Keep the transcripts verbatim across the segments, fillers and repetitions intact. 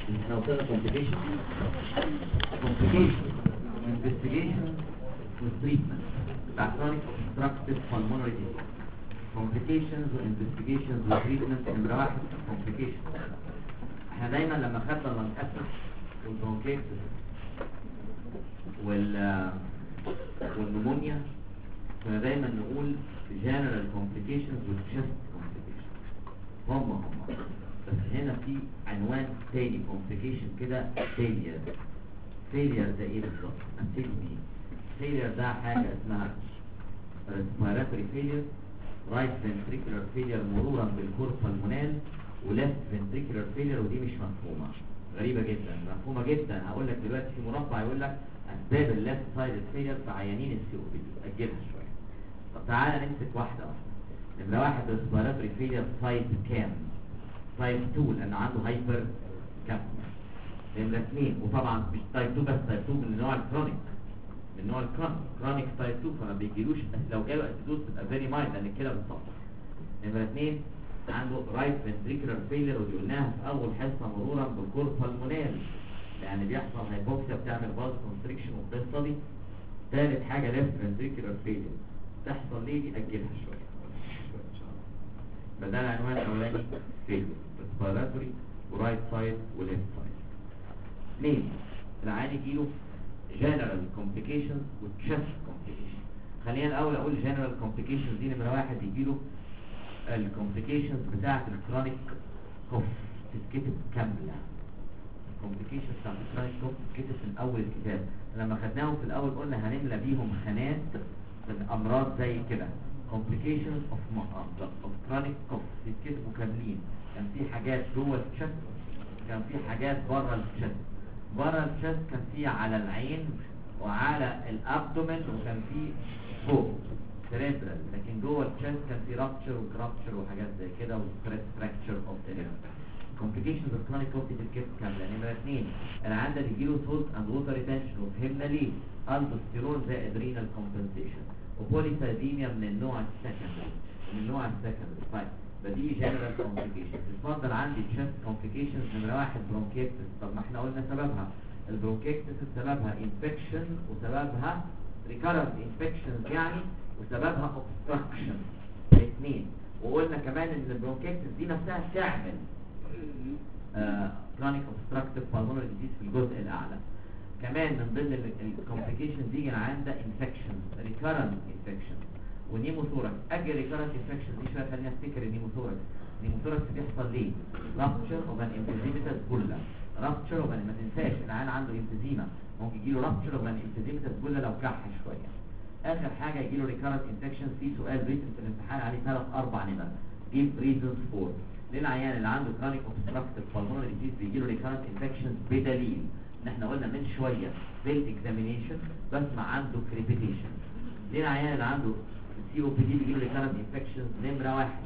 احنا وصلنا complication complication investigation والtreatment بتاع chronic obstructive pulmonary disease. complications وinvestigations وtreatment. نمرة واحد complications. احنا دايما لما خدنا اللانكاستر والبرونكيتس وال والنمونيا كنا دايما نقول general complications والchest complications هم هم بس هنا في عنوان تاني complication كده failure. failure ده ايه بالظبط؟ امثله مين؟ failure ده حاجة اسمها respiratory failure, right ventricular failure مرورا بالكورس pulmonale ولeft ventricular failure. ودي مش مفهومة، غريبة جدا. مفهومة جدا. هقول لك دلوقتي في مربع يقول لك اسباب الليفت سايد فيلير في عيانين السي او بي دي. اجلها شوية. طب تعالى نمسك واحدة واحدة. نمرة واحد respiratory failure تايب كام؟ تايب اتنين لانه عنده هايبر كابنيا. نمرة اثنين وطبعا مش تايب اتنين بس، تايب اتنين من نوع الكرونيك من نوع الكرونيك كرونيك تايب اتنين فما بيجيلوش. لو جاله اسيدوز تبقى فيري مايلد لان كده بتصفر. نمرة اثنين عنده رايت فنتريكولار فيلير ودي قلناها في اول حصه مرورا بالكورس pulmonale يعني بيحصل هايبوكسيا بتعمل باز كونستريكشن والقصه دي. ثالث حاجه ليفت فنتريكولار فيلير تحصل ليه دي اجلها شويه ان شاء الله. بدل العنوان الاولاني فيلير ريسبيراتوري ورايت سايد وليفت سايد. اثنين العيان يجيله جنرال كومبليكيشنز وتشست كومبليكيشن. خلينا الاول اقول جنرال كومبليكيشنز دي. نمره واحد يجيله الكومبليكيشنز بتاعت الكرونيك كوف تتكتب كامله. الكومبليكيشنز بتاعت الكرونيك كوف تتكتب في اول الكتاب. لما خدناهم في الاول قلنا هنملى بيهم خانات من امراض زي كده. complications of of chronic cough تتكتبوا كاملين. كان في حاجات جوه الشست، كان في حاجات بره الشست. بره الشست كان في على العين وعلى الابدومين وكان في فوق سيريبرال، لكن جوه الشست كان في رابتشر وكرابتشر وحاجات زي كده وفراكتشر اوف سيريبرال. complications of chronic cough تتكتب كامله. نمره اثنين العيان بيجيله سولت اند ووتر ريتنشن وفهمنا ليه. الدوستيرون زائد رينال كومبنسيشن وبوليسايديميا من النوع السكندري من النوع السكندري. طيب بدي جنرال كومبليكيشن. اتفضل عندي تشست كومبليكيشنز. نمره واحد برونكيتس. طب ما احنا قلنا سببها البرونكيتس سببها انفكشن وسببها ريكارنت انفكشنز يعني وسببها اوبستراكشن الاثنين. وقلنا كمان ان البرونكيتس دي نفسها تعمل كرونيك اوبستراكتيف بالمونري ديزيز في الجزء الاعلى. كمان من ضمن الكومبليكيشنز دي كان عندها انفكشن ريكارنت انفكشن ونيموثوركس. اجي ريكارنت انفكشن دي شويه خلينا نفتكر النيموثوركس. النيموثوركس بيحصل ليه؟ رابتشر اوف ان امفيزيماتس بولا. رابتشر اوف ان ما تنساش العيان عنده امفيزيما ممكن يجي له رابتشر اوف ان امفيزيماتس بولا لو كح شويه. اخر حاجه يجي له ريكارنت انفكشن. في سؤال ريتن في الامتحان عليه ثلاث اربع نمر. جيب ريزونز فور ليه العيان اللي عنده كرونيك اوبستراكتيف بالمونري ديزيز بيجي له ريكارنت انفكشن بدليل ان احنا قلنا من شويه بالاكزامينيشن بسمع عنده كريبيتيشن. ليه العيان اللي عنده سي او بي دي بيجي له ريكارنت انفكشن؟ نمره واحد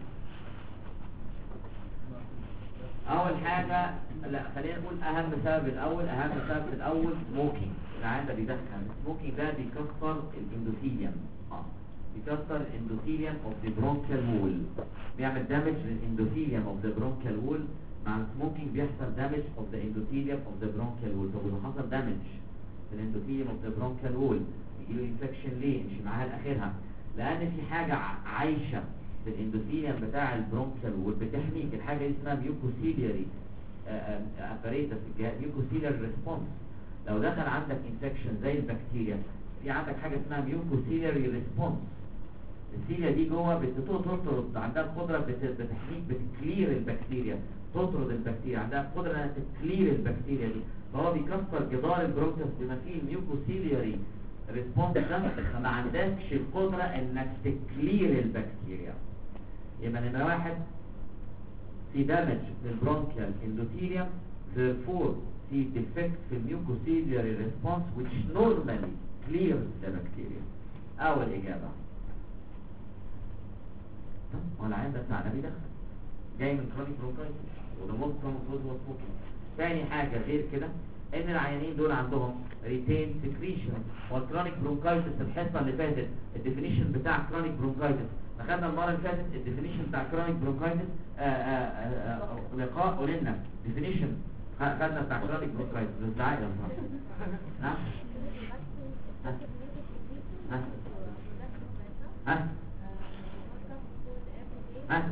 اول حاجه لا خلينا نقول اهم سبب الاول اهم سبب الاول سموكينج. العيان ده بيدخن. السموكينج ده بيكسر الاندوثيليوم اه بيكسر الاندوثيليوم اوف ذا برونكيال وول، بيعمل دامج للاندوثيليوم اوف ذا برونكيال وول. مع السموكينج بيحصل دامج اوف ذا اندوثيليوم اوف ذا برونكيال وول. طب لو حصل دامج في الاندوثيليوم اوف ذا برونكيال وول يجي له انفكشن ليه؟ نمشي معاها لاخرها. لان في حاجه عايشه في الاندوثيليوم بتاع البرونكيال وول بتحميك. الحاجه دي اسمها ميوكوسيلياري اباريتس ميوكوسيلياري ريسبونس. لو دخل عندك انفكشن زي البكتيريا في عندك حاجه اسمها ميوكوسيلياري ريسبونس. السيليا دي جوه بتطرد، عندها القدره بتحميك بتكلير البكتيريا، تطرد البكتيريا، عندها القدره انها تكلير البكتيريا دي. فهو بيكسر جدار البرونكيوس بما فيه الميوكوسيلياري ريسبونس ده فما عندكش القدره انك تكلير البكتيريا. يبقى نمره واحد في دامج للبرونكيال اندوثيليوم therefore في defect في الميوكوسيلياري ريسبونس which normally clears the bacteria. اول اجابه. طب والعيان ده بتاعنا بيدخل جاي من كرونيك برونكايتس وده موست كومن كوز هو سموكينج. ثاني حاجه غير كده ان العيانين دول عندهم ريتين سكريشن. والكرونيك برونكايتس الحصه اللي فاتت الديفينيشن بتاع كرونيك برونكايتس اخذنا المره اللي فاتت الديفينيشن بتاع كرونيك برونكايتس لقاء قلنا ديفينيشن خدنا بتاع كرونيك برونكايتس بتزعق يا صاحبي. نعم ها ها ها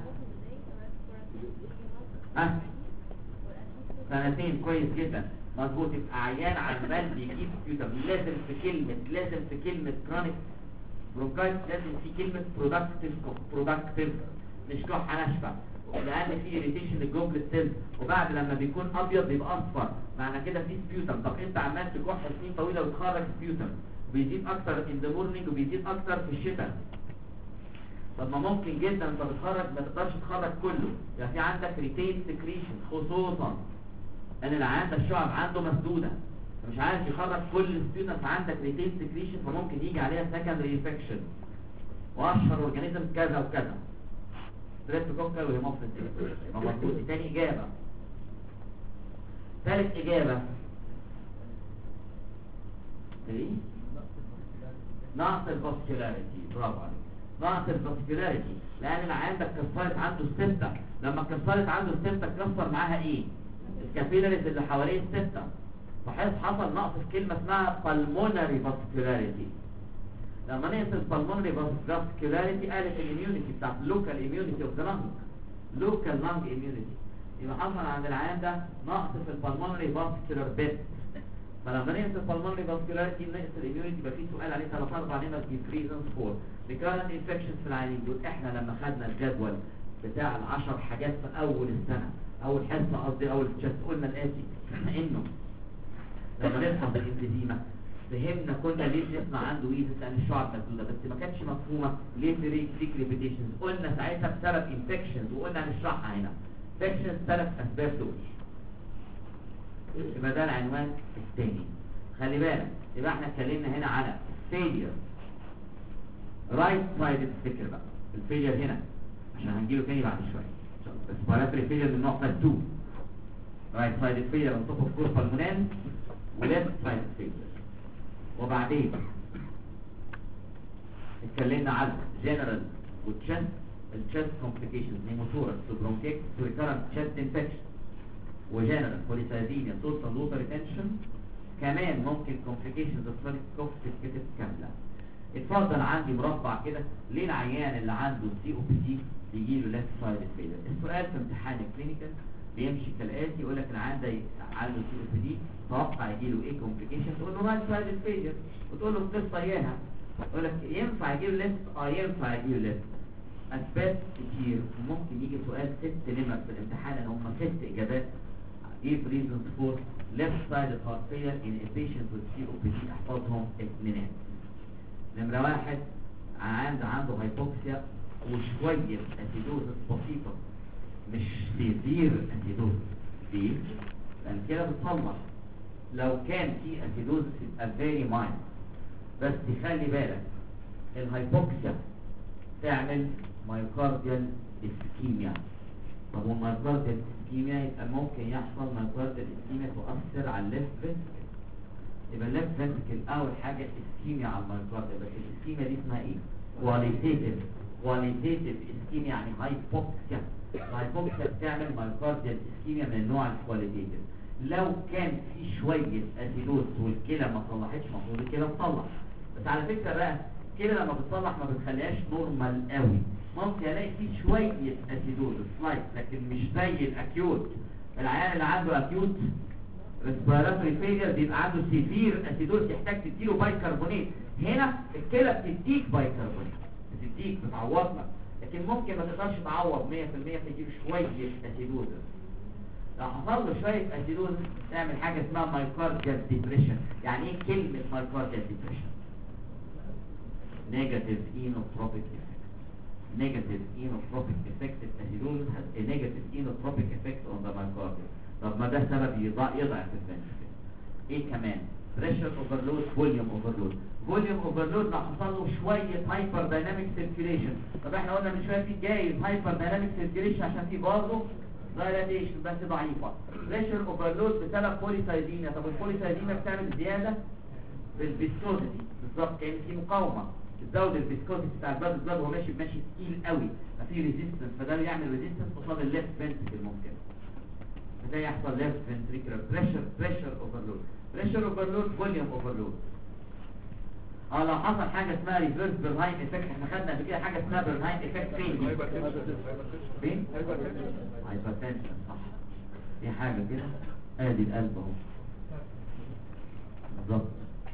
ها سنتين كويس جدا مظبوط. يبقى عيان عمال بيجيب سبيوتم، لازم في كلمة لازم في كلمة كرونيك برونكايتس لازم في كلمة برودكتيف برودكتيف مش كحة ناشفة، لأن في irritation للجوبلت سيلز، وبعد لما بيكون أبيض بيبقى أصفر، معنى كده في سبيوتم. طب أنت عمال تكح سنين طويلة وتخرج سبيوتم، وبيزيد أكتر in the morning وبيزيد أكتر في الشتاء. طب ما ممكن جدا أنت بتخرج ما تقدرش تخرج كله، يعني في عندك ريتين سكريشن، خصوصا ان العيان ده الشعب عنده مسدوده مش عارف يخرج كل السبيوتم، فعندك ريتين سكريشن فممكن يجي عليها سكندري انفكشن، واشهر اورجانيزم كذا وكذا ستريبتوكوكال وهيموفيلس. يبقى مظبوط. دي تاني اجابه. ثالث اجابه ايه؟ نقص الفاسكولاريتي. برافو عليك، نقص الفاسكولاريتي، لان العيان ده اتكسرت عنده السته، لما اتكسرت عنده السته اتكسر معاها ايه؟ الكابيلاريز اللي حوالين السته، فحيث حصل نقص في كلمه اسمها pulmonary vascularity. لما نقص البلمونري vascularity قالت الاميونيتي بتاعت اللوكال اميونيتي اوف ذا لانج، لوكال لانج اميونيتي، يبقى حصل عند العيان ده نقص في البلمونري فاسكولار بيت. فلما نقص البلمونري فاسكولاريتي نقص الاميونيتي، يبقى في سؤال عليه ثلاث اربع نمط ريزونز فور ريكارنت انفكشنز في العيانين دول. احنا لما خدنا الجدول بتاع العشر حاجات في اول السنه، اول حصه قصدي اول تشست، قلنا الاتي انه لما نفحص الانفيزيما فهمنا كنا ليه بنسمع عنده ويزس لان الشعب مسدوده، بس ما كانتش مفهومه ليه في ريك ريبيتيشنز. قلنا ساعتها بسبب انفكشنز، وقلنا هنشرحها هنا انفكشنز ثلاث اسباب دول. يبقى ده العنوان الثاني. خلي بالك، يبقى احنا اتكلمنا هنا على فيلير رايت سايد الفكر بقى، الفيلير هنا عشان هنجيله تاني بعد شويه بس بارافري فيلير من نوع اتنين، رايت سايد فيلير on top of course pulmonary وليفت سايد فيلير. وبعدين اتكلمنا على جنرال والتشست، التشست كومبليكيشنز نيموثوركس وبرونكيكس وريكارنت تشست انفكشن وجنرال بوليسايديميا توتال ووتر ريتنشن. كمان ممكن كومبليكيشنز اوف كرونيك كوف تتكتب كامله. اتفضل عندي مربع كده ليه العيان اللي عنده سي او بي دي بيجي له ليفت سايد فيلير. السؤال في امتحان الكلينيكال بيمشي كالاتي، يقول لك العيان ده عنده سي او بي دي توقع يجي له ايه كومبليكيشن، تقول له رايت سايد فيلير وتقول له القصه اياها، يقول لك ينفع يجي له ليفت؟ اه ينفع يجي له ليفت. اسباب كتير، ممكن يجي سؤال ست نمر في الامتحان ان هم ست اجابات. give reasons for left sided heart failure in a patient with سي او بي دي. احفظهم اثنين. نمرة واحد، عنده عنده هايبوكسيا وشوية اسيدوزس بسيطة، مش سيفير اسيدوزس دي، لان كده بتصلح. لو كان في اسيدوزس يبقى very mild، بس خلي بالك الهايبوكسيا تعمل مايوكارديال اسكيميا. طب والمايوكارديال اسكيميا يبقى ممكن يحصل مايوكارديال اسكيميا تؤثر على الليفت فنتركل. يبقى الليفت فنتركل اول حاجه اسكيميا على المايوكارديال، بس الاسكيميا دي اسمها ايه؟ كواليتيتيف. كواليتيتيف اسكيميا يعني هايبوكسيا. الهايبوكسيا بتعمل مايوكارديال اسكيميا من النوع الكواليتيتيف. لو كان في شويه اسيدوز والكلى ما صلحتش، المفروض الكلى تصلح، بس على فكره بقى الكلى لما بتصلح ما بتخليهاش نورمال قوي، ممكن الاقي فيه شويه اسيدوز سلايت لكن مش زي الاكيوت. العيان اللي عنده اكيوت ريسبيراتوري فيلير بيبقى عنده سيفير اسيدوز يحتاج تديله بايكربونات. هنا الكلى بتديك بايكربونات، بتديك بتعوض لك، لكن ممكن ما تقدرش تعوض مية في المية فتجيب شويه اسيدوز. لو حصل له شويه اسيدوز تعمل حاجه اسمها مايوكارديال ديبريشن. يعني ايه كلمه مايوكارديال ديبريشن؟ نيجاتيف اينوتروبيك افكت. نيجاتيف اينوتروبيك افكت الاسيدوز has a negative inotropic effect on the myocardium. طب ما ده سبب يضاعف الفنتركل. ايه كمان؟ بريشر اوفرلود، فوليوم اوفرلود. فوليوم اوفرلود لو حصل له شويه هايبر دايناميك سيركيليشن. طب احنا قلنا من شويه في جايز هايبر دايناميك سيركيليشن عشان في برضه دايلاتيشن بس ضعيفه. بريشر اوفرلود بسبب بوليسايديميا. طب البوليسايديميا بتعمل زياده في الفيسكوزيتي، بالظبط كان في مقاومه بتزود الفيسكوزيتي بتاع البلد. البلد هو ماشي ماشي تقيل قوي، ففي ريزيستنس، فده بيعمل ريزيستنس قصاد الليفت فنتركل ممكن. بتلاقي يحصل ليفت فنتريكولار بريشر بريشر اوفرلود بريشر اوفرلود فوليوم اوفرلود. اه لو حصل حاجه اسمها ريفيرس برنهايم افكت، احنا خدنا قبل كده حاجه اسمها برنهايم افكت فين؟ فين؟ هايبرتنشن صح. دي حاجه كده ادي القلب اهو بالظبط.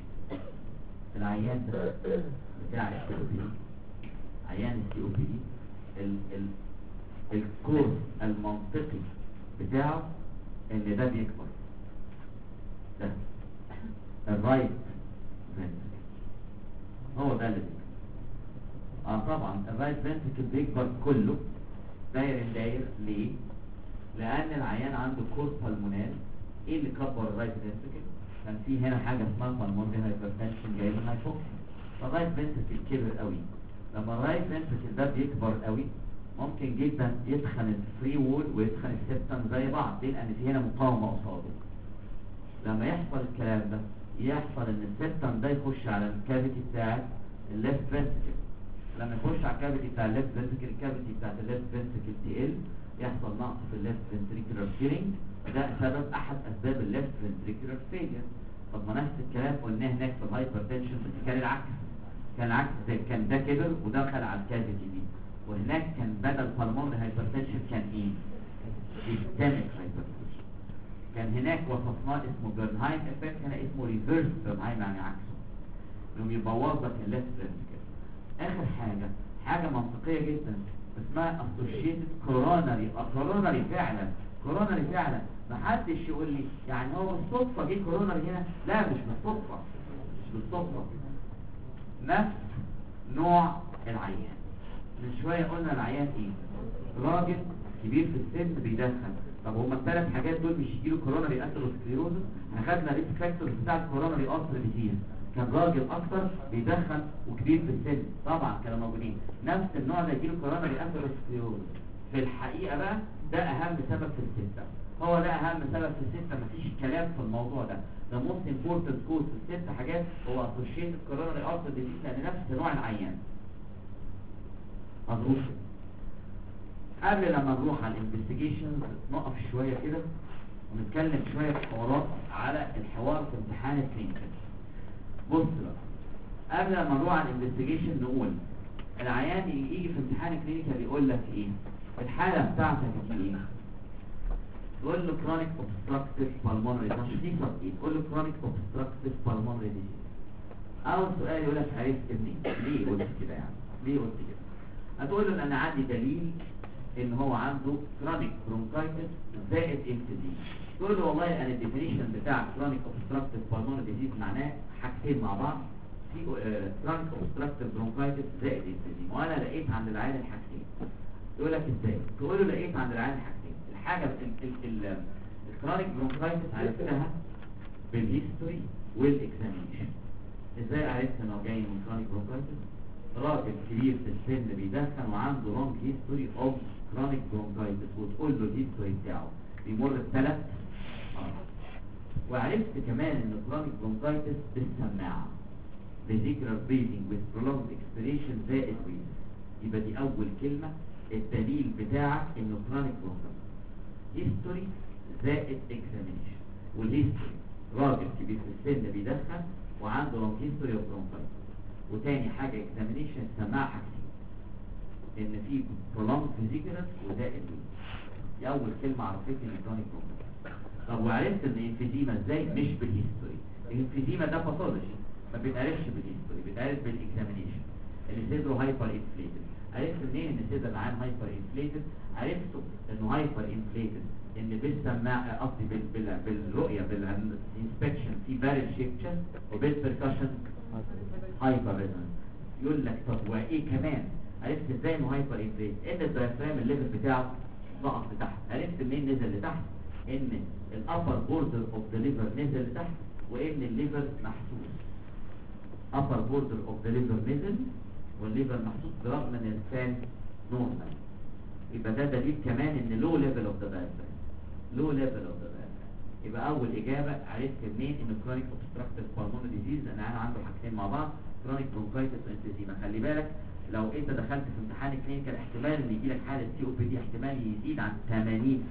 العيان ده بتاع السي او بي دي، عيان السي او بي دي ال ال الكورس المنطقي بتاعه ان ده بيكبر، ده الرايت فنتريكل هو ده اللي بيكبر. اه طبعا الرايت فنتريكل بيكبر كله داير داير. ليه؟ لان العيان عنده كورس بالمونال. ايه اللي كبر الرايت فنتريكل؟ كان في هنا حاجه اسمها بالمونري هايبرتنشن جاي من هايبوكسيا، فالرايت فنتريكل كبر قوي. لما الرايت فنتريكل ده بيكبر قوي ممكن جدا يدخل الفري وول ويدخل السيبتم زي بعض. ليه؟ لان في هنا مقاومه قصاده. لما يحصل الكلام ده يحصل ان السيبتم ده يخش على الكافيتي بتاعت الليفت فنتريكل. لما يخش على الكافيتي بتاع الليفت فنتريكل الكافيتي بتاعت الليفت فنتريكل تقل، يحصل نقص في الليفت فنتريكولار فيلينج. ده سبب احد اسباب الليفت فنتريكولار فيلير. طب ما نفس الكلام قلناه هناك في الهايبرتنشن بس كان العكس. كان العكس، زي كان ده كبر ودخل على الكافيتي دي، وهناك كان بدل بالمونري هايبرتنشن كان ايه؟ سيستميك هايبرتنشن. كان هناك وصفناه اسمه برنهايم افكت، هنا اسمه ريفيرس برنهايم يعني عكسه، انهم يبوظ لك الليفت فنتريكل. اخر حاجه حاجه منطقيه جدا اسمها اسوشيتد كوروناري. كوروناري فعلا كوروناري فعلا. ما حدش يقول لي يعني هو بالصدفه جه كوروناري هنا، لا مش بالصدفه مش بالصدفه. نفس نوع العيان. من شويه قلنا العيان ايه؟ راجل كبير في السن بيدخن. طب هما الثلاث حاجات دول مش يجيله كوروناري اثيروسكليروزس؟ احنا خدنا ريسك فاكتورز بتاع الكوروناري ارتري ديزيز. كان راجل اكتر بيدخن وكبير في السن، طبعا كانوا موجودين. نفس النوع اللي يجيله كوروناري اثيروسكليروزس في الحقيقه بقى ده اهم سبب في السته. هو ده اهم سبب في السته، مفيش كلام في الموضوع ده. ده موست امبورتنت كوز في الست حاجات هو اسوشيتد كوروناري ارتري ديزيز، لان نفس نوع العيان. هنروح قبل لما نروح على الانفستيجيشنز نقف شويه كده ونتكلم شويه في حوارات على الحوار في امتحان الكلينيكال. بص بقى، قبل ما نروح على الانفستيجيشن نقول العيان يجي في امتحان الكلينيكال يقول لك ايه؟ الحاله بتاعتك دي ايه؟ تقول له كرونيك اوبستراكتيف بالمونري تشخيصك ايه؟ تقول له كرونيك اوبستراكتيف بالمونري ديزيز. اول سؤال يقول لك عرفت منين؟ ليه قلت كده يعني؟ ليه قلت كده؟ هتقول له ان انا عندي دليل ان هو عنده كرونيك برونكايتس زائد امفيزيما. تقول له والله انا الديفينيشن بتاع كرونيك اوبستراكتيف بالمونري ديزيز معناه حاجتين مع بعض، في كرونيك اوبستراكتيف برونكايتس زائد امفيزيما، وانا لقيت عند العيان الحاجتين. يقول لك ازاي؟ تقول له لقيت عند العيان الحاجتين. الحاجه الكرونيك برونكايتس عرفتها بالهيستوري والاكزامينشن. ازاي عرفت انه جاي من كرونيك برونكايتس؟ راجل كبير في السن بيدخن وعنده لونج هيستوري اوف كرونيك برونكايتس، وتقول له الهيستوري بتاعه بيمر بثلاث مرات. وعرفت كمان ان كرونيك برونكايتس بالسماعه فيزيكولار بريثنج وذ prolonged expiration زائد بريث. يبقى دي اول كلمه، الدليل بتاعك انه كرونيك برونكايتس. هيستوري زائد اكزامينشن. والهيستوري راجل كبير في السن بيدخن وعنده لونج هيستوري اوف برونكايتس. وتاني حاجة examination سماع حاجتين، ان في prolonged physicalness وزائد ويت. دي اول كلمة عرفتني ان كرونيك برونكايتس. طب وعرفت ان انفيزيما ازاي؟ مش بالهيستوري. الانفيزيما ده باثولوجي ما بيتعرفش بالهيستوري، بيتعرف بالاكزامينشن. اللي صدره هايبر انفليتد. عرفت منين ان صدر العيان هايبر انفليتد؟ عرفته انه هايبر انفليتد ان بالسماع قصدي بال... بال... بالرؤية بالانسبكشن في بارل شيب تشست، وبالبركشن هايبر ريزونانس. يقول لك طب وايه كمان؟ عرفت ازاي انه هايبر انفليت؟ ان الدايفرام الليفل بتاعه ضغط لتحت. عرفت منين نزل لتحت؟ ان الابر بوردر اوف ذا ليفر نزل لتحت، وان الليفر محسوس. upper border of the liver نزل والليفر محسوس برغم ان الانسان نورمال. يبقى ده دليل كمان ان low level of the diaphragm. low level of the diaphragm. يبقى اول اجابه عرفت منين ان chronic obstructive pulmonary disease لان انا عنده حاجتين مع بعض، chronic bronchitis وانفيزيما. خلي بالك لو انت دخلت في امتحان الكلينيكال احتمال ان يجي لك حاله سي او بي دي احتمال يزيد عن ثمانين بالمية.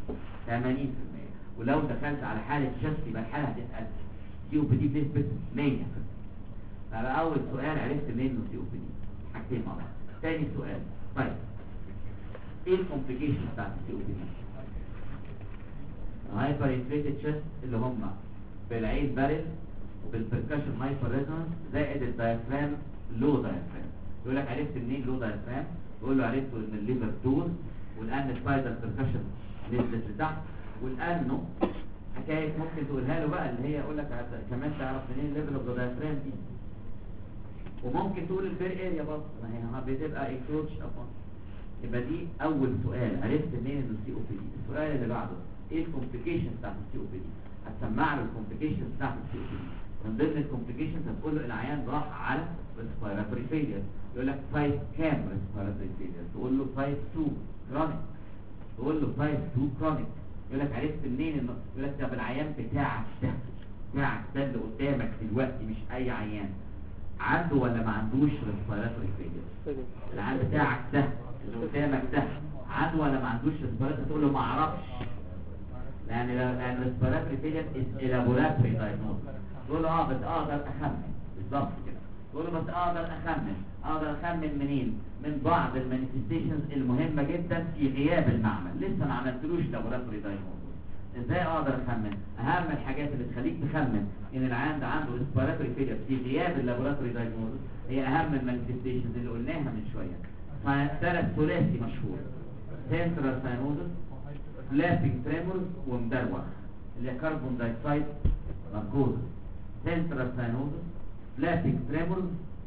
ثمانين في المية. ولو دخلت على حالة شست يبقى الحالة هتبقى سي او بي دي بنسبة مية في المية. فبقى أول سؤال عرفت منه سي او بي دي، حاجتين مع بعض. تاني سؤال، طيب ايه الكومبليكيشن بتاعت السي او بي دي؟ الهايبر انفليتد شست اللي هم بالعين بارل وبالبركشن هايبر ريزونانس زائد الدايفرام لو دايفرام. يقول لك عرفت منين لو دايفرام؟ يقول له عرفته ان الليفر دور والان السبايدر بركشن نزلت لتحت، والانه حكايه ممكن تقولها له بقى اللي هي يقول لك كمان تعرف منين الليفل اوف ذا دايفرام دي، وممكن تقول البير اريا برضه ما هي بتبقى انكروتش ابون. يبقى دي اول سؤال، عرفت منين انه سي او بي دي. السؤال اللي بعده ايه الكومبليكيشن بتاعت السي او بي دي؟ هتسمع له الكومبليكيشن بتاعت السي او بي دي. من ضمن الكومبليكيشنز هتقول له العيان راح على ريسبيراتوري فيلير، يقول لك تايب كام ريسبيراتوري فيلير؟ تقول له تايب اتنين كرونيك، تقول له تايب اتنين كرونيك. يقول لك عرفت منين انه، يقول لك طب العيان بتاعك ده بتاعك ده اللي قدامك دلوقتي مش اي عيان، عنده ولا ما عندوش ريسبيراتوري فيلير؟ العيان بتاعك ده اللي قدامك ده عنده ولا ما عندوش ريسبيراتوري؟ تقول له ما اعرفش، لان لان ريسبيراتوري فيلير از لابوراتوري دايجنوز. تقول له اه بس اقدر اخمن بالظبط كده. تقول له بس اقدر اخمن، اقدر اخمن منين؟ من بعض المانيفستيشنز المهمه جدا في غياب المعمل، لسه ما عملتلوش لابوراتوري دايجنوز. ازاي اقدر اخمن؟ اهم الحاجات اللي تخليك تخمن ان العيان ده عنده ريسبيراتوري فيلير في غياب اللابوراتوري دايجنوز هي اهم المانيفستيشنز اللي قلناها من شويه. فثلاث ثلاثي مشهور، سنترال ساينوزس، فلابينج تريمورز، ومدروخ اللي هي كربون دايوكسيد ناركوز. سنترال ساينوزس، فلابينج تريمورز،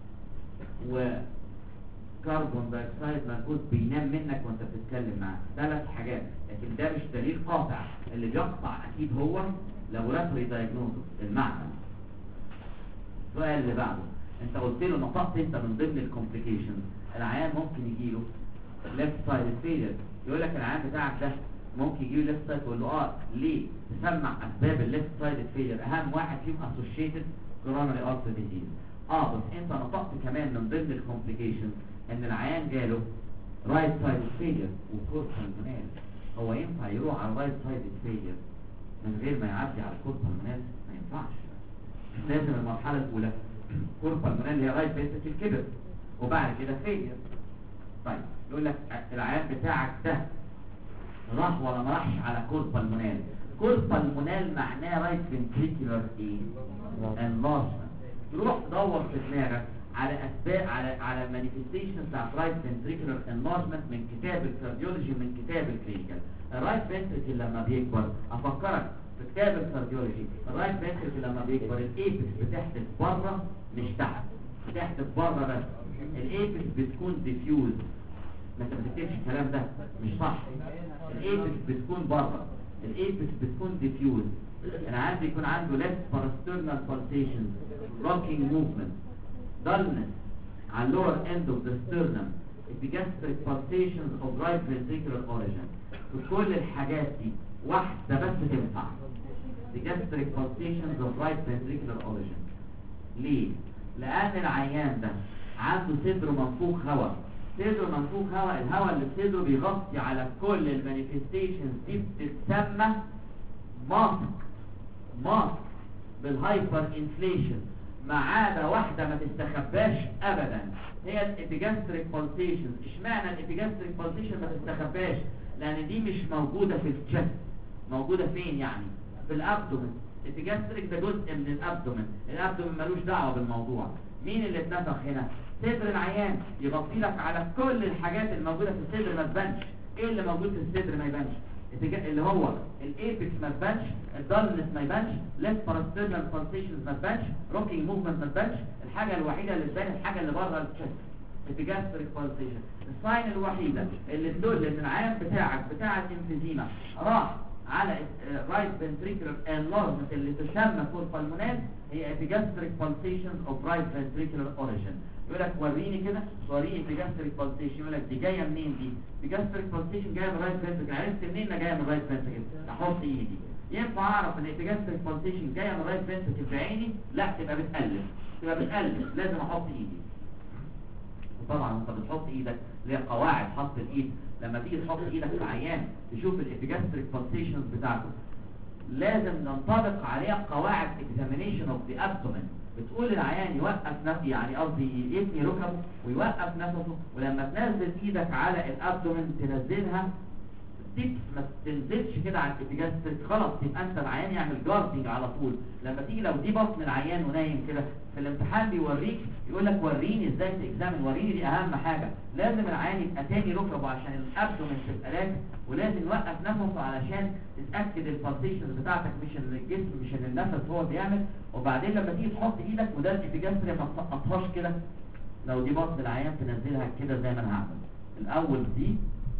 وكربون دايوكسيد ناركوز بينام منك وانت بتتكلم معاه. ثلاث حاجات، لكن ده مش دليل قاطع. اللي بيقطع اكيد هو لابوراتوري دايجنوستس المعمل. السؤال اللي بعده، انت قلت له نطقت انت من ضمن الكومبليكيشنز العيان ممكن يجي له ليفت سايد فيلير. يقول لك العيان بتاعك ده ممكن يجي له ليفت سايد، تقول له اه ليه؟ تسمع اسباب الليفت سايد فيلير، اهم واحد فيهم اسوشيتد كوروناري ارتري ديزيز. اه بس انت نطقت كمان من ضمن الكومبليكيشنز ان العيان جاله رايت سايد فيلير وكوربال منال. هو ينفع يروح على الرايت سايد فيلير من غير ما يعدي على الكوربال منال؟ ما ينفعش. لازم المرحله الاولى كوربال منال اللي هي رايت فينتريكل كبر، وبعد كده فيلير. طيب يقول لك العيان بتاعك ده راح ولا ما راحش على كوربال منال؟ كوربال منال معناه رايت فنتريكولار ايه؟ انلارجمنت. تروح تدور في دماغك على اسباب على على مانيفستيشنز بتاعت رايت فنتريكولار انلارجمنت من كتاب الكارديولوجي، من كتاب الكلينيكال. الرايت فنتريكل لما بيكبر، افكرك في كتاب الكارديولوجي، الرايت فنتريكل لما بيكبر الايبكس بتحدث بره مش تحت، بتحدث بره بس. الايبكس بتكون ديفيوز، ما انت ما تكتبش الكلام ده مش صح. الايبكس بتكون بره، الايبكس بتكون ديفيوز. انا عندي يكون عنده ليفت باراسترنال بالسيشنز، روكينج موفمنت، dullness على اللور اند اوف ذا sternum، epigastric pulsations of right ventricular origin. وكل الحاجات دي واحده بس تنفع، epigastric pulsations of right ventricular origin. ليه؟ لان العيان ده عنده صدره منفوخ هواء. صدره منفوخ هواء، الهواء اللي في صدره بيغطي على كل المانيفستيشنز دي، بتتسمى ماسك. ماسك بالهايبر انفليشن، ما عدا واحده ما تستخباش ابدا، هي الابيجاستريك بالسيشن. اشمعنى الابيجاستريك بالسيشن ما تستخباش؟ لان دي مش موجوده في الجسم. موجوده فين يعني؟ في الابدومن. الابيجاستريك ده جزء من الابدومن، الابدومن ملوش دعوه بالموضوع. مين اللي اتنفخ هنا؟ صدر العيان، يغطي لك على كل الحاجات الموجوده في الصدر ما تبانش. ايه اللي موجود في الصدر ما يبانش؟ اللي هو الايبكس ما تبانش، الدالنس ما يبانش، ليفت باراسترنال بالسيشنز ما تبانش، روكينج موفمنت ما تبانش. الحاجه الوحيده اللي تبان الحاجه اللي بره الجسم، الابيجاستريك بالسيشن. الساين الوحيده اللي تدل ان العيان بتاعك بتاع الانفيزيما راح على رايت فنتريكولار انلارجمنت اللي تسمى كوربال منال، هي ابيجاستريك بالسيشنز اوف رايت فنتريكولار اوريجين. يقول لك وريني كده، وريني ابيجاستريك بالسيشن. يقول لك دي جايه منين دي؟ ابيجاستريك بالسيشن جايه من رايت فنتريكل. عرفت منين انها جايه من رايت فنتريكل؟ احط ايدي. ينفع اعرف ان الابيجاستريك بالسيشن جايه من رايت فنتريكل بعيني؟ لا، تبقى بتقلب، تبقى بتقلب، لازم احط ايدي. وطبعا انت بتحط ايدك اللي هي قواعد حط الايد لما تيجي تحط ايدك في عيان تشوف الابيجاستريك بالسيشنز بتاعته لازم ننطبق عليها قواعد اكزامينيشن اوف ذا ابدومين، بتقول العيان يوقف نفسه، يعني قصدي يثني ركبه ويوقف نفسه، ولما تنزل ايدك على الابدومين تنزلها تيبس، ما تنزلش كده على الابيجاستريك خلاص، يبقى انت العيان يعمل جاردنج على طول. لما تيجي لو دي بطن العيان ونايم كده في الامتحان بيوريك يقول لك وريني ازاي تكزامن، وريني دي اهم حاجه، لازم العيان يبقى تاني ركبه عشان الابدومين تبقى راكب، ولازم يوقف نفسه علشان تتاكد البالسيشنز بتاعتك، مش ان الجسم مش ان النفس هو اللي بيعمل. وبعدين لما تيجي تحط ايدك وده الابيجاستريك ما تسقطهاش كده، لو دي بطن العيان تنزلها كده زي ما انا هعمل الاول، دي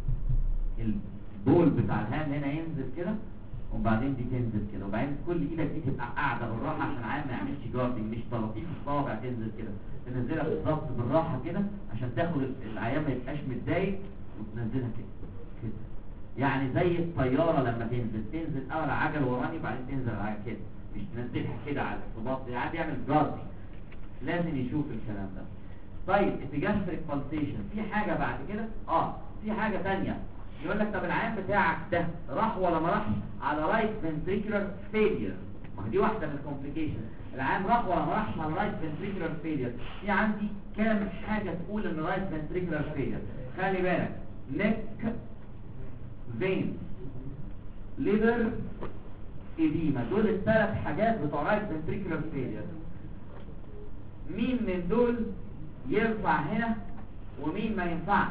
البول بتاع الهام هنا ينزل كده، وبعدين دي تنزل كده، وبعدين كل ايدك دي تبقى قاعده بالراحه عشان العيان ما يعملش جاردنج، مش طراطيف الصوابع تنزل كده، تنزلها بالظبط بالراحه كده عشان تاخد العيان ما يبقاش متضايق، وتنزلها كده كده، يعني زي الطياره لما تنزل تنزل اول عجل وراني بعدين تنزل على كده، مش تنزلها كده على الصباط، يعني يعمل جاردنج، لازم يشوف الكلام ده. طيب الابيجاستريك بالسيشن في حاجه بعد كده، اه في حاجه ثانيه يقول لك طب العيان بتاعك ده راح ولا ما راحش على رايت فنتريكولار فيلير، ما دي واحده من الكومبليكيشن، العيان راح ولا ما راحش على رايت فنتريكولار فيلير. في عندي كام حاجه تقول ان رايت فنتريكولار فيلير، خلي بالك، نيك فين ليفر ايديما، دول الثلاث حاجات بتوع رايت فنتريكولار فيلير. مين من دول ينفع هنا ومين ما ينفعش؟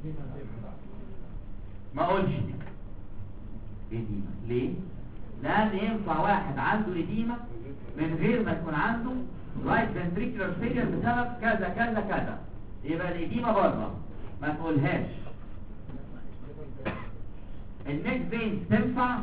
ما اقولش دي إديمة، ليه؟ لأن ينفع واحد عنده إديمة من غير ما يكون عنده رايت فنتريكولار فيلير بسبب كذا كذا كذا، يبقى الإديمة بره ما تقولهاش. النيك فين تنفع؟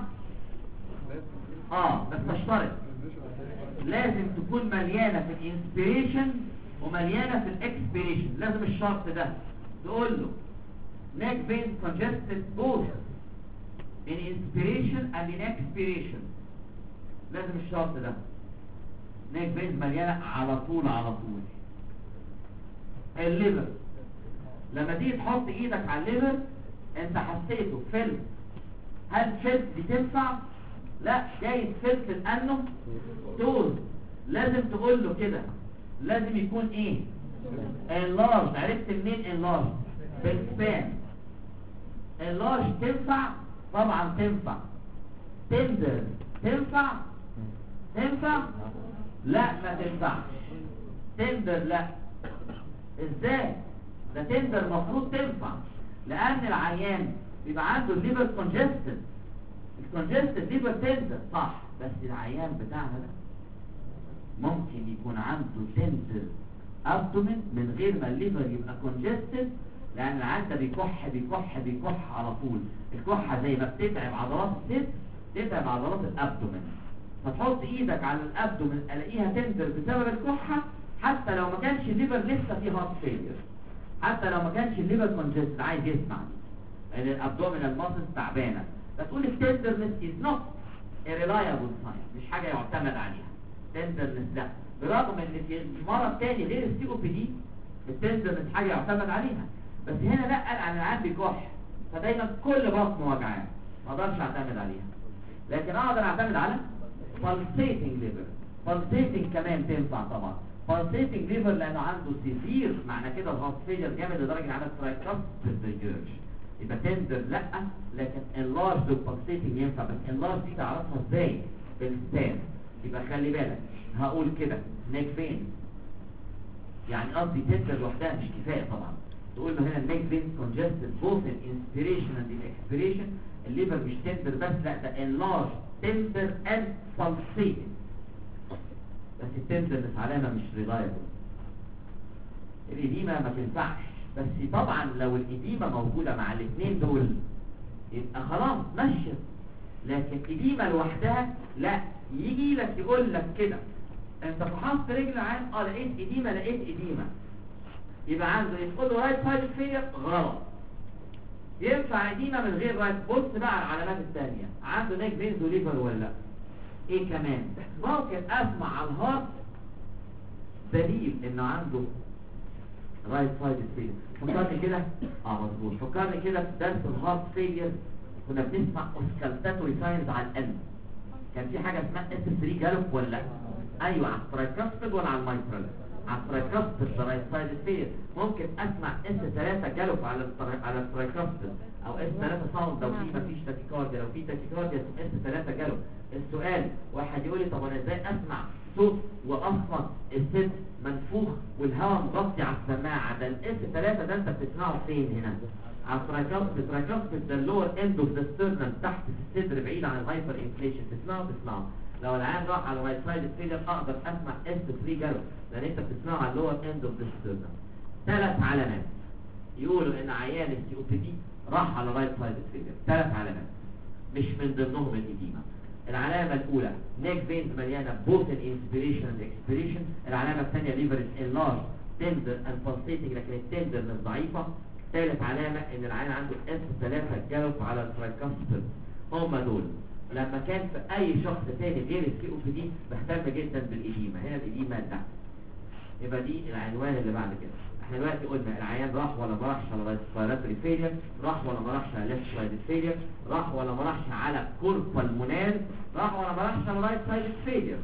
اه بس اشترط لازم تكون مليانة في الانسبيريشن ومليانة في الاكسبيريشن، لازم الشرط ده تقول له neck vein congested both in inspiration and in expiration، لازم الشرط ده neck vein مليانة على طول على طول. الليفر لما تيجي تحط ايدك على الليفر انت حسيته فلت، هل فلت دي تنفع؟ لا، جاي فلت لانه توز، لازم تقول له كده لازم يكون ايه؟ enlarged. عرفت منين enlarged؟ بالسبان. enlarged تنفع؟ طبعا تنفع. tender تنفع؟ تنفع؟ لا ما تنفعش. tender لا. ازاي؟ ده tender المفروض تنفع لان العيان بيبقى عنده الليفر congested، الكونجستد ليفر تندر صح، بس العيان بتاعنا ده ممكن يكون عنده تندر ابدومين من غير ما الليفر يبقى كونجستد، لان العيان ده بيكح بيكح بيكح على طول، الكحه زي ما بتتعب عضلات الصدر تتعب عضلات الابدومين، فتحط ايدك على الابدومين الاقيها تندر بسبب الكحه، حتى لو ما كانش الليفر لسه فيه هارت فيلير، حتى لو ما كانش الليفر كونجستد عايز يسمع ان الابدومينال ماسلز تعبانه، فتقول التندرنس is not a reliable sign، مش حاجة يعتمد عليها. التندرنس ده برغم ان في مرض تاني غير السي او بي دي التندرنس حاجة يعتمد عليها، بس هنا لا، قال عن العيان بيكح فدايما كل بطن وجعان ما اقدرش اعتمد عليها، لكن اقدر اعتمد على pulsating liver. pulsating كمان تنفع طبعا، pulsating liver لانه عنده سيفير، معنى كده الهارت فيلير جامد لدرجة عمل ترايكاستيك ديجيرش، يبقى تندر لا، لكن enlarged والpulsating ينفع، بس enlarged دي تعرفها ازاي؟ بالسبان. يبقى خلي بالك هقول كده neck vein، يعني قصدي تندر لوحدها مش كفايه طبعا، تقول له هنا neck vein congested both in inspiration and in expiration، الليفر مش تندر بس، لا ده enlarged tender and pulsating، بس التندرنس علامه مش reliable. الإديمة ما تنفعش، بس طبعا لو الإديمة موجودة مع الاثنين دول يبقى خلاص ماشية، لكن إديمة لوحدها لا، يجي لك يقول لك كده انت فحصت رجل عين، اه لقيت إديمة لقيت إديمة، يبقى عنده يقول له رايت سايد فيلير، غلط. ينفع إديمة من غير رايت. بص بقى على العلامات الثانية، عنده نيك فينز وليفر ولا لا؟ ايه كمان؟ ممكن اسمع على الهارت دليل انه عنده رايت سايد فيلير. فكرني كده اه مظبوط، فكرني كده في درس الهارت فيلير كنا بنسمع اوسكالتاتوري ساينز على القلب. كان في حاجه اسمها اس ثلاثة جالوب ولا لا؟ ايوه على الترايكاستد ولا على المايترال؟ على الترايكاستد ده رايت سايد فيلير. ممكن اسمع اس ثلاثة جالوب على الترا... على الترايكاستد او اس ثلاثة ساوند لو في مفيش تاكيكارديا، لو في تاكيكارديا اس ثلاثة جالوب. السؤال واحد يقول لي طب انا ازاي اسمع صوت واصلا الست منفوخ والهواء مغطي على السماعه؟ ده الاس ثلاثة ده انت بتسمعه فين هنا؟ على الترايكاستد. الترايكاستد ده اللور اند اوف ذا ستيرنم تحت في الصدر بعيد عن الهايبر انفليشن. تسمعه تسمعه لو العيان راح على رايت سايد فيلير اقدر اسمع اس ثلاثة جالوب لان انت بتسمعه على اللور اند اوف ذا ستيرنم. ثلاث علامات يقولوا ان عيان السي او بي دي راح على رايت سايد فيلير. ثلاث علامات مش من ضمنهم الإديمة. العلامة الأولى نيك فينز مليانة بوث الانسبيريشن اند اكسبيريشن. العلامة الثانية ليفر انلارج تندر اند بالسيتنج لكن التندر مش ضعيفة. ثالث علامة ان العيان عنده اس ثلاثة جالوب على الترايكاستد. هم دول. لما كان في اي شخص ثاني غير السي او بي دي بهتم جدا بالإديمة. هنا الإديمة ده يبقى دي العنوان اللي بعد كده. احنا دلوقتي قلنا العيان راح ولا ما راحش على ريسبيراتوري فيلير، راح ولا ما راحش على ليفت سايد فيلير، راح ولا ما راحش على كوربالمونال، راح ولا ما راحش على رايت سايد فيلير.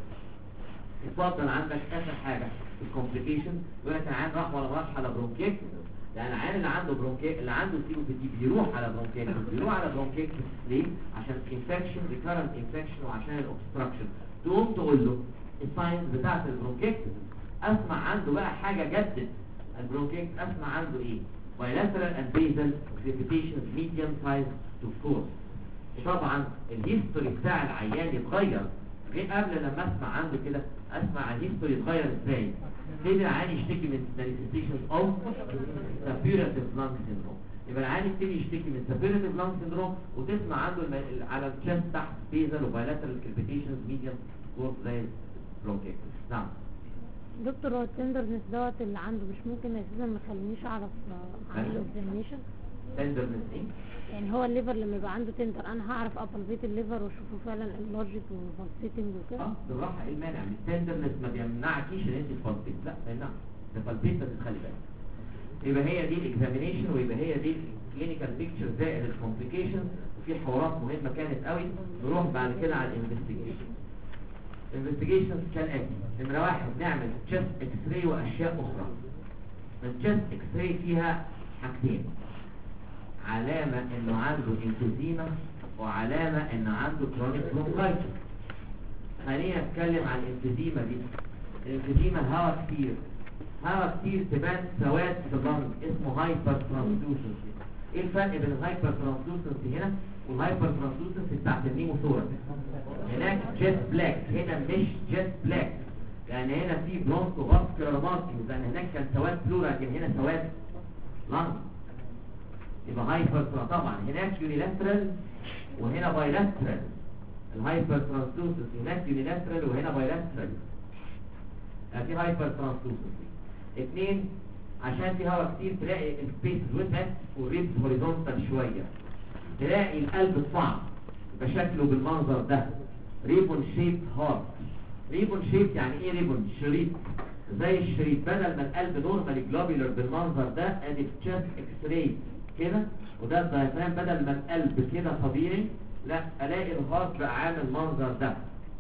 اتفضل عندك اخر حاجه الكومبليكيشن. يقول لك العيان راح ولا ما راحش على برونكيت. لان العيان اللي عنده برونكيت اللي عنده سي او بي دي بيروح على برونكيت. بيروح على برونكيت ليه؟ عشان انفكشن ريكارنت انفكشن وعشان الاوبستراكشن. تقوم تقول له الساينز بتاعت البرونكيت. اسمع عنده بقى حاجه جدت البرونكيت. اسمع عنده ايه؟ bilateral and basal crepitations medium size to course. طبعا الهيستوري بتاع العيان يتغير غير قبل لما اسمع عنده كده. اسمع الهيستوري يتغير ازاي؟ ليه العيان يشتكي من manifestations of suppurative lung syndrome. يبقى العيان يبتدي يشتكي من suppurative lung syndrome وتسمع عنده الم... على الشست تحت basal و bilateral crepitations medium course زي البرونكيت. نعم دكتور هو التندرنس دوت اللي عنده مش ممكن اساسا ما يخلينيش اعرف اعمل اكزامينيشن؟ تندرنس ايه؟ يعني هو الليفر لما يبقى عنده تندر انا هعرف ابلبيت الليفر واشوفه فعلا انلارجد وبالسيتنج وكده؟ اه بالراحه. ايه المانع من التندرنس؟ ما بيمنعكيش ان انت تبلبيت. لا ما يمنعش. تبلبيت بس تخلي بالك. يبقى هي دي الاكزامينيشن ويبقى هي دي الكلينيكال بيكتشر زائد الكومبليكيشن. وفي حوارات مهمه كانت قوي. نروح بعد كده على الانفستيجيشن. انفستيجيشن كالاتي. نمره واحد نعمل تشست اكس راي واشياء اخرى. التشست اكس راي فيها حاجتين، علامه انه عنده انفيزيما وعلامه انه عنده كرونيك برونكايتس. خلينا نتكلم عن الانفيزيما دي. الانفيزيما هواء كتير. هواء كتير تبان سواد في اللنج اسمه هايبر ترانسلوسنسي. ايه الفرق بين الهايبر ترانسلوسنسي هنا والهايبر ترانسلوسنسي بتاعت النيموثوركس؟ هناك جيت بلاك، هنا مش جيت بلاك. يعني هنا في برونكو فاسكولار ماركينز لان هناك كان سواد بلورا لكن هنا سواد لانج. يبقى هايبر طبعا هناك يونيلاترال وهنا بايلاترال. الهايبر ترانسلوسنسي هناك يونيلاترال وهنا بايلاترال. يعني في هايبر ترانسلوسنسي. اثنين عشان في هواء كتير تلاقي السبيس ويتنس والريبس هوريزونتال شويه. تلاقي القلب اتفعص يبقى شكله بالمنظر ده ريبون شيب هارت. ريبون شيب يعني ايه ريبون؟ شريط زي الشريط. بدل ما القلب نورمالي جلوبيولر بالمنظر ده ادي تشست اكس راي كده وده الدايفرام بدل ما القلب كده طبيعي لا الاقي الهارت بقى عامل منظر ده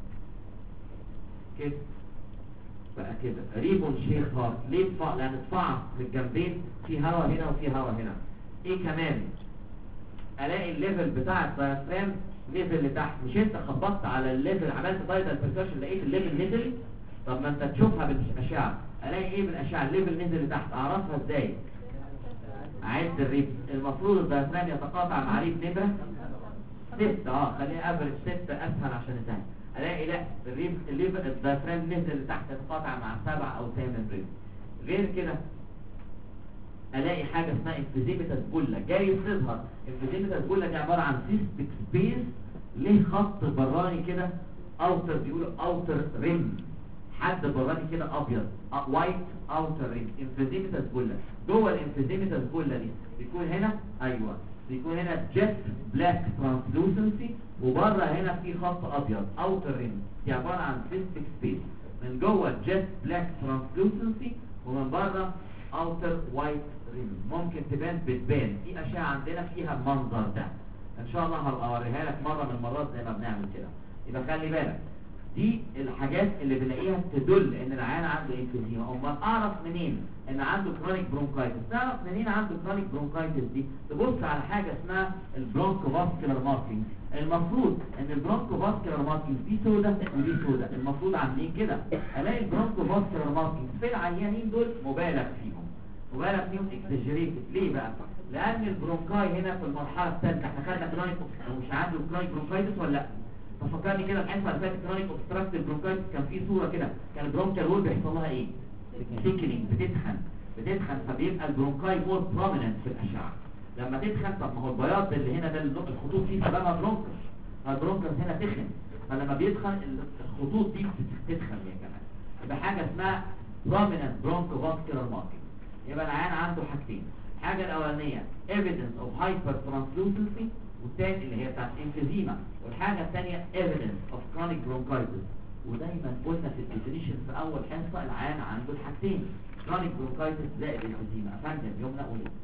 كده بقى كده ريبون شيب هارت. ليه؟ لان اتفعص من الجنبين في هواء هنا وفي هواء هنا. ايه كمان؟ الاقي الليفل بتاع الدايفرام نزل لتحت. مش انت خبطت على الليفل عملت دايدال بريسيشن لقيت الليفل نزل؟ طب ما انت تشوفها بالاشعه. الاقي ايه بالاشعه؟ الليفل نزل لتحت. اعرفها ازاي؟ اعد الريب. المفروض الدايفرام يتقاطع مع ريب نمره ستة. اه خلينا افرج ستة اسهل عشان اسهل. الاقي لا الريب الليفل الدايفرام نزل لتحت يتقاطع مع سبعة او ثمان ريب. غير كده الاقي حاجه اسمها انفيزيميتاس بولا جاي تظهر. انفيزيميتاس بولا دي عباره عن سيستيك سبيس ليه خط براني كده اوتر بيقولوا اوتر ريم. حد براني كده ابيض وايت اوتر ريم. انفيزيميتاس بولا. جوه الانفيزيميتاس بولا دي بيكون هنا ايوه بيكون هنا جيت بلاك ترانسلوسنسي وبره هنا في خط ابيض اوتر ريم. دي عباره عن سيستيك سبيس من جوه جيت بلاك ترانسلوسنسي ومن بره outer white rim ممكن تبان بتبان في اشعه عندنا فيها المنظر ده ان شاء الله هبقى اوريها لك مره من المرات زي ما بنعمل كده. يبقى خلي بالك دي الحاجات اللي بنلاقيها تدل ان العيان عنده انفيزيما. امال اعرف منين ان عنده كرونيك برونكايتس؟ تعرف منين عنده كرونيك برونكايتس دي؟ تبص على حاجه اسمها البرونكو فاسكولار ماركينج. المفروض ان البرونكو فاسكولار ماركينج دي سودا ودي سودا، المفروض عاملين كده. الاقي البرونكو فاسكولار ماركينج في العيانين دول مبالغ فيهم، مبالغ فيهم اكزاجريتد. ليه بقى؟ لان البرونكاي هنا في المرحله الثالثه احنا خدنا كرونيك مش عنده كرونيك برونكايتس ولا لا؟ ففكرني كده الحصه اللي فاتت كرونيك اوبستراكتيف برونكايتس كان في صوره كده، كان البرونكال وول بيحصل لها ايه؟ ثيكنينج، بتتخن بتتخن فبيبقى البرونكاي مور بروميننت في الاشعه. لما تتخن طب ما هو البياض اللي هنا ده الخطوط فيه سببها برونكس، فالبرونكس هنا تخن، فلما بيتخن الخطوط دي بتتخن هي كمان. يبقى حاجه اسمها بروميننت برونكو فاسكولار ماركينج. يبقى العيان عنده حاجتين، الحاجه الاولانيه evidence of hypertranslucency والثاني اللي هي بتاعت انفيزيما، والحاجه الثانيه evidence of chronic bronchitis. ودايما قلنا في الديفينيشن في اول حصه العيان عنده الحاجتين chronic bronchitis زائد انفيزيما. افندم يومنا قول ايه؟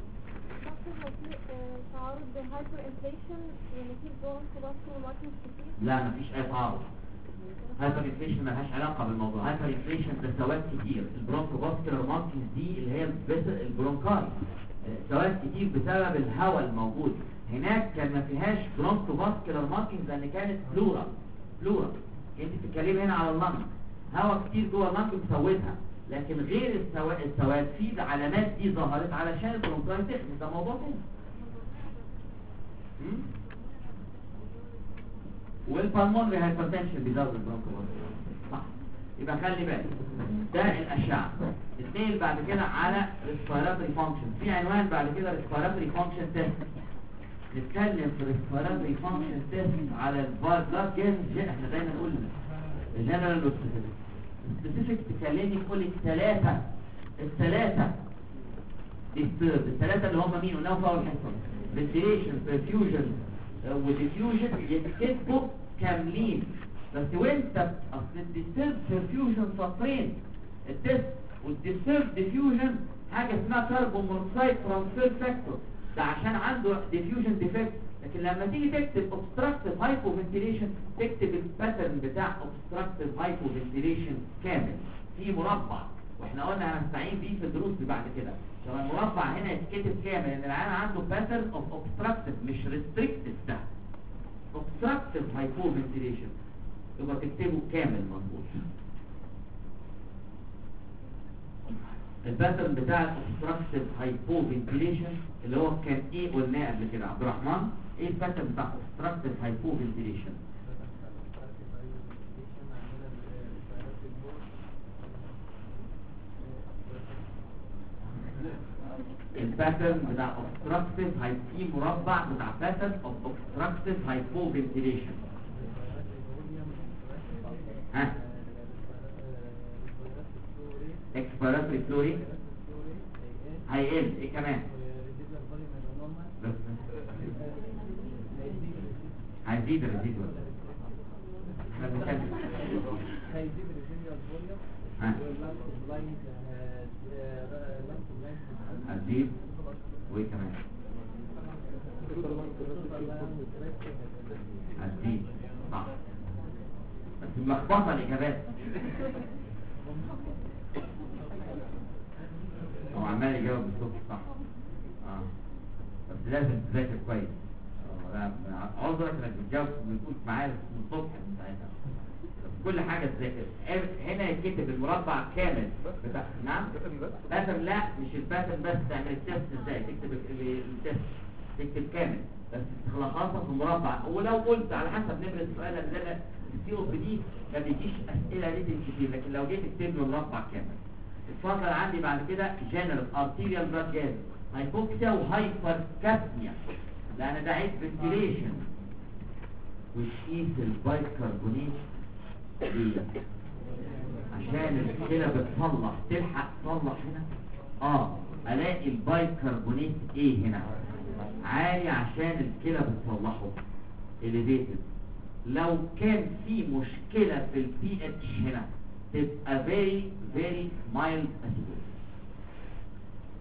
تعارض هايبر انفليشن يعني في برونكو ماركينج كتير؟ لا مفيش اي تعارض. هايبر انفليشن ملهاش علاقه بالموضوع. هايبر انفليشن ده سواد كتير، البرونكو فاسكولار ماركينج دي اللي هي البرونكاي سواد كتير بسبب الهواء الموجود هناك. كان ما فيهاش برونكو فاسكولار ماركينج لان كانت بلورا بلورا انت بتتكلمي هنا على اللنج، هواء كتير جوه اللنج مسودها، لكن غير السواد السواد في العلامات دي ظهرت علشان البرونكاي تخن. ده موضوع تاني. والبالمونري هايبرتنشن بيزود البرونكو صح. يبقى خلي بالك ده الاشعه. اثنين بعد كده على ريسبيراتوري فانكشن، في عنوان بعد كده ريسبيراتوري فانكشن تيست. نتكلم في ريسبيراتوري فانكشن تيست على البلاد جاز. احنا دايما نقول جنرال وسبيسيفيك. سبيسيفيك تكلمني كل الثلاثه الثلاثه ديسترب، الثلاثه اللي هم مين؟ قلناهم في اول حصه، فنتيليشن برفيوجن وديفيوجن يتكتبوا كاملين. بس وانت اصل الديسترب برفيوجن سطرين التست، والديسترب ديفيوجن حاجه اسمها كربون مونوكسيد ترانسفير فاكتور، ده عشان عنده ديفيوجن ديفكت. لكن لما تيجي تكتب obstructive hypoventilation تكتب الباترن بتاع obstructive hypoventilation كامل في مربع، واحنا قلنا هنستعين بيه في الدروس بعد كده. عشان المربع هنا يتكتب كامل ان العيان عنده pattern of obstructive مش restrictive، ده obstructive hypoventilation يبقى تكتبه كامل مظبوط. الباترن بتاع الاوبستراكتيف هايبوفنتيليشن اللي هو كان ايه قلناه قبل كده عبد الرحمن؟ ايه الباترن بتاع الاوبستراكتيف هايبوفنتيليشن؟ الباترن بتاع اوبستراكتيف هاي في مربع بتاع باترن اوف اوبستراكتيف هايبوفنتيليشن. ها اكسبيراتوري فلوري هيقل ايه كمان؟ بس هيزيد الريزيد ولا احنا بنتكلم هيزيد الريزيديال فوليوم ها واللاين هتزيد وايه كمان؟ هتزيد صح، بس ملخبطه الاجابات. هو عمال يجاوب بالصوت صح اه بس لازم تذاكر كويس. اه عذرك انك بتجاوب بتقول معايا من الصبح من ساعتها، بس كل حاجه تذاكر. هنا يتكتب المربع كامل بتاع نعم باترن، لا مش الباترن بس، تعمل التست ازاي تكتب التست تكتب كامل بس تلخصها في مربع. ولو قلت على حسب نمره السؤال اللي انا السي او بي دي ما بيجيش اسئله ريتن كتير، لكن لو جيت تكتب له مربع كامل. اتفضل عندي بعد كده جنرال ارتيريال بلاد جاز هايبوكسيا وهايبر كابنيا لان ده عيب فنتيليشن. وتقيس البايكربونات ليه؟ عشان الكلى بتصلح تلحق تصلح هنا. اه الاقي البايكربونات ايه هنا عالي عشان الكلى بتصلحه elevated. لو كان في مشكلة في البي اتش هنا تبقى very very mild acidosis.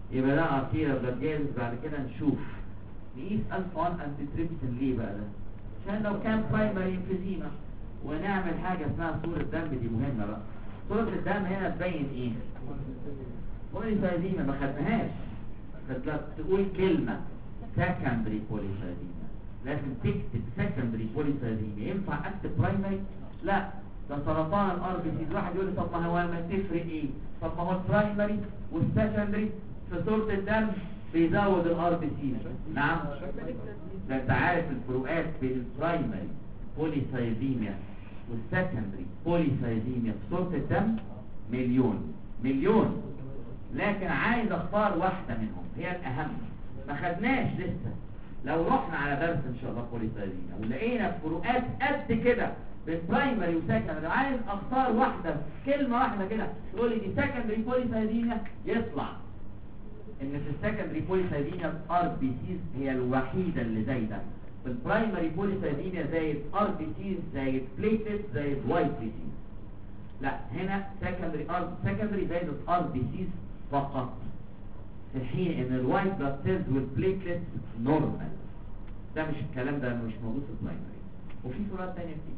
يبقى ده ارتيريال بلاد جاز. بعد كده نشوف نقيس الفا واحد انتي تريبسين ليه بقى ده؟ عشان لو كان برايمري انفيزيما. ونعمل حاجه اسمها صوره دم، دي مهمه بقى. صوره الدم هنا تبين ايه؟ بوليسايديميا ما خدناهاش. خدت تقول كلمه سكندري بوليسايديميا، لازم تكتب سكندري بوليسايديميا. ينفع اكتب برايمري؟ لا، ده سرطان الار بي سي. واحد يقول لي طب ما هو ما تفرق ايه؟ طب ما هو البرايمري والسكندري في صوره الدم بيزود الار بي سي. نعم، ده انت عارف الفروقات بين البرايمري بوليسايديميا والسكندري بوليسايديميا في صوره الدم مليون مليون. لكن عايز اختار واحده منهم هي الاهم، ما خدناش لسه. لو رحنا على درس ان شاء الله بوليسايديميا ولقينا فروقات قد كده بين برايمري وسكندري، عايز اختار واحده كلمه واحده كده تقول لي دي سكندري بوليسايديميا، يطلع ان في السكندري بوليسايديميا الار بي سيز هي الوحيده اللي زايده. في البرايمري بوليسايديميا زي الار بي سيز زي البليتلت زي الوايت بي سيز. لا، هنا سكندري ار سكندري زي الار بي سيز فقط، في حين ان الوايت بلاد سيلز والبليتلت نورمال. ده مش الكلام ده مش موجود في البرايمري، وفي صورات ثانيه كتير.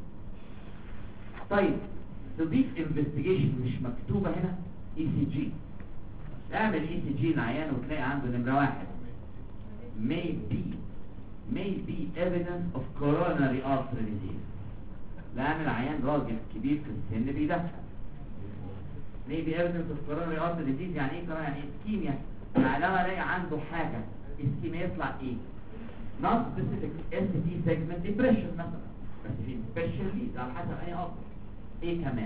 طيب تضيف انفستيجيشن مش مكتوبه هنا، اي سي جي. اعمل اي سي جي العيان وتلاقي عنده نمره واحد may be may be evidence of coronary artery disease، لان العيان راجل كبير في السن بيدخن. may be evidence of coronary artery disease يعني ايه؟ يعني اسكيميا. يعني لما الاقي عنده حاجه اسكيميا يطلع ايه؟ non specific اس تي segment depression مثلا، بس في special على حسب اي اكتر. ايه كمان؟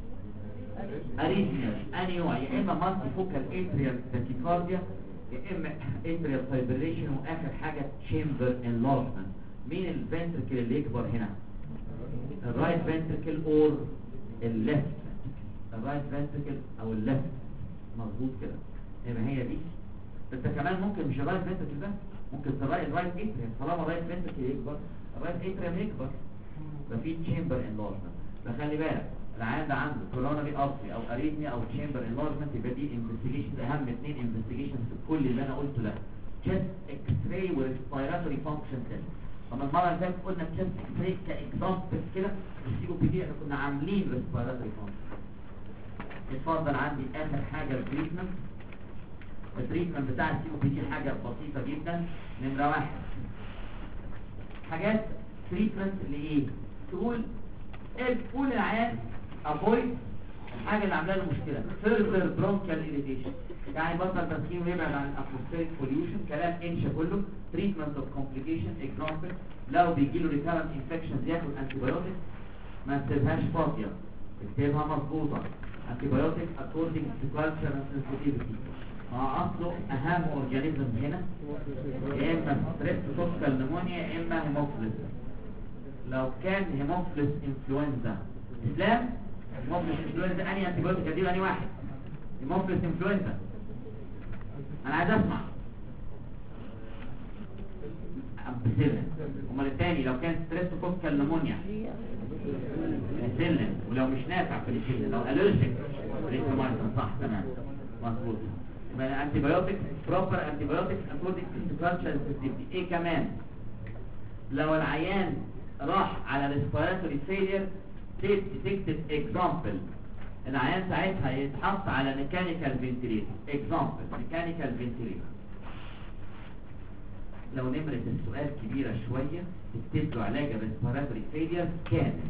اريثميا انهي نوع؟ يا اما مالتي فوكال اتريال تاكيكارديا، يا اما اتريال فايبريشن، واخر حاجه تشامبر انلارجمنت. مين الفنتركل اللي يكبر هنا؟ الرايت فنتركل اور الليفت؟ الرايت فنتركل او الليفت، مظبوط كده. يبقى هي دي. انت كمان ممكن مش الرايت فنتركل ده، ممكن ترايت الرايت اتريال. طالما الرايت فنتركل يكبر الرايت اتريال يكبر، يبقى في تشامبر انلارجمنت. فخلي بالك العيان ده عنده كوروناري ارتري او اريثميا او تشامبر انلارجمنت، يبقى دي انفستيجيشن. اهم اثنين انفستيجيشن في كل اللي انا قلته ده، تشست اكس راي وريسبيراتوري فانكشن تيست. طب المره اللي فاتت قلنا تشست اكس راي كاكزامبل كده، السي او بي دي احنا كنا عاملين ريسبيراتوري فانكشن. اتفضل عندي اخر حاجه التريتمنت. التريتمنت بتاع السي او بي دي حاجه بسيطه جدا. نمره واحد حاجات تريتمنت لايه؟ تقول قول العيان افويد الحاجه اللي عامله له مشكله. فيرذر برونكيال اريتيشن، يعني بطل تدخين ويبعد عن الاتموسفيريك بوليوشن. كلام انشا كله. تريتمنت اوف كومبليكيشن اكزامبل لو بيجي له ريكارنت انفكشنز ياخد انتي بايوتيك، ما تسيبهاش فاضيه، اكتبها مظبوطه. انتي بايوتيك اكوردنج تو كالتشر اند سنسيتيفيتي. اه اصله اهم اورجانيزم هنا يا اما ستريس توكال نمونيا يا اما هيموفيلس. لو كان هيموفيلس انفلونزا اسلام، هيموفيلس انفلونزا انهي انتي بايوتيك اديله؟ انهي واحد؟ هيموفيلس انفلونزا. انا عايز اسمع امبسيلين. امال الثاني لو كان ستريس توكال نمونيا اسلين، ولو مش نافع في الاسلين لو الرجيك ريترومايسين. صح تمام مظبوط. يبقى انتي بايوتيك بروبر انتي بايوتيك اكوردنج تو كالتشر سنسيتيفيتي. ايه كمان؟ لو العيان راح على ريسبيراتوري فيلير تكتب اكزامبل. العيان ساعتها يتحط على ميكانيكال فنتيليتور. اكزامبل ميكانيكال فنتيليتور. لو نمرة السؤال كبيرة شوية تكتب له علاج الريسبيراتوري فيلير كامل.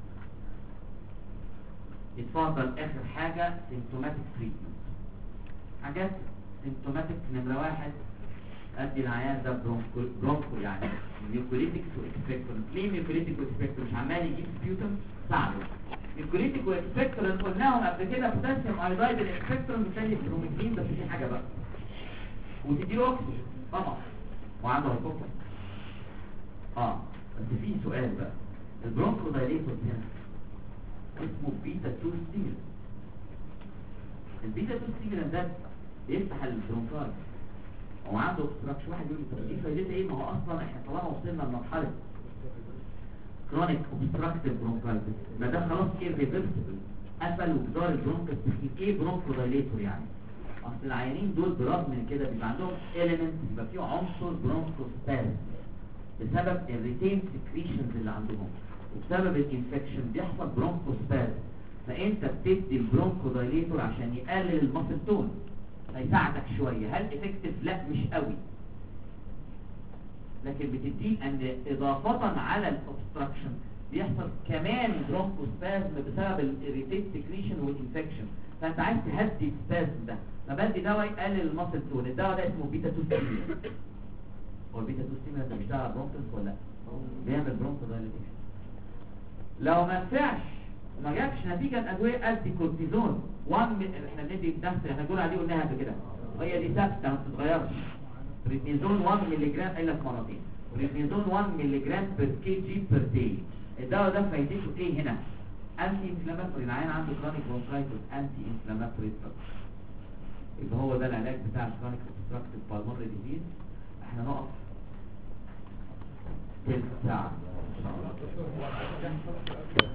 اتفضل اخر حاجة سيمتوماتيك تريتمنت. حاجات سيمتوماتيك. نمرة واحد ادي العيان ده برونكو برونكو يعني ميوكوليتيك واكسبكتورنت. ليه ميوكوليتيك واكسبكتورنت؟ مش عمال يجيب سبيوتم ساعده. ميوكوليتيك واكسبكتورنت قلناهم قبل كده، بوتاسيوم ايودايد الاكسبكتورنت وثاني بروميثين، بس في حاجه بقى وتديله اكسجين طبعا وعنده هيبوكسيا. اه بس في سؤال بقى، البرونكو دايليتور هنا اسمه بيتا اتنين ستيمولانت. البيتا اتنين ستيمولانت ده بيفتح البرونكاي وعنده اوبستراكشن. واحد يقول لي طب دي فايدتها ايه؟ ما هو اصلا احنا طالما وصلنا لمرحله كرونيك اوبستراكتيف برونكايتس ما ده خلاص ايه ريفرسبل، قفل وجدار البرونكس. ايه برونكو دايليتور يعني؟ اصل العيانين دول برغم من كده بيبقى عندهم element، بيبقى فيه عنصر برونكوسبازم بسبب الريتين سكريشنز اللي عندهم، وبسبب الانفكشن بيحصل برونكوسبازم. فانت بتدي البرونكو دايليتور عشان يقلل الماسل تون، هيساعدك شويه. هل افكتيف؟ لا مش قوي، لكن بتديه ان اضافه على الاوبستراكشن بيحصل كمان برونكوسبازم بسبب الريتين سكريشن والانفكشن. فانت عايز تهدي السبازم ده، فبدي دواء يقلل الماسل تون. الدواء ده اسمه بيتا تو ستيمولانت. هو البيتا تو ستيمولانت ده بيشتغل على برونكوس ولا لا؟ بيعمل برونكو دايليتيشن. لو ما نفعش وما جابش نتيجه الادويه ادي كورتيزون واحد من... احنا بندي نفس احنا بنقول عليه قلناها قبل كده، هي دي ثابته ما بتتغيرش. بريدنيزون واحد مللي جرام الا في مرتين، بريدنيزون واحد مللي جرام بير كي جي بير داي. الدواء ده فايدته ايه هنا؟ انتي انفلاماتوري. العيان عنده كرونيك برونكايتس انتي انفلاماتوري دراج، يبقى هو ده العلاج بتاع الكرونيك اوبستراكتيف بالمونري ديزيز. احنا نقف تلت ساعه ان شاء الله.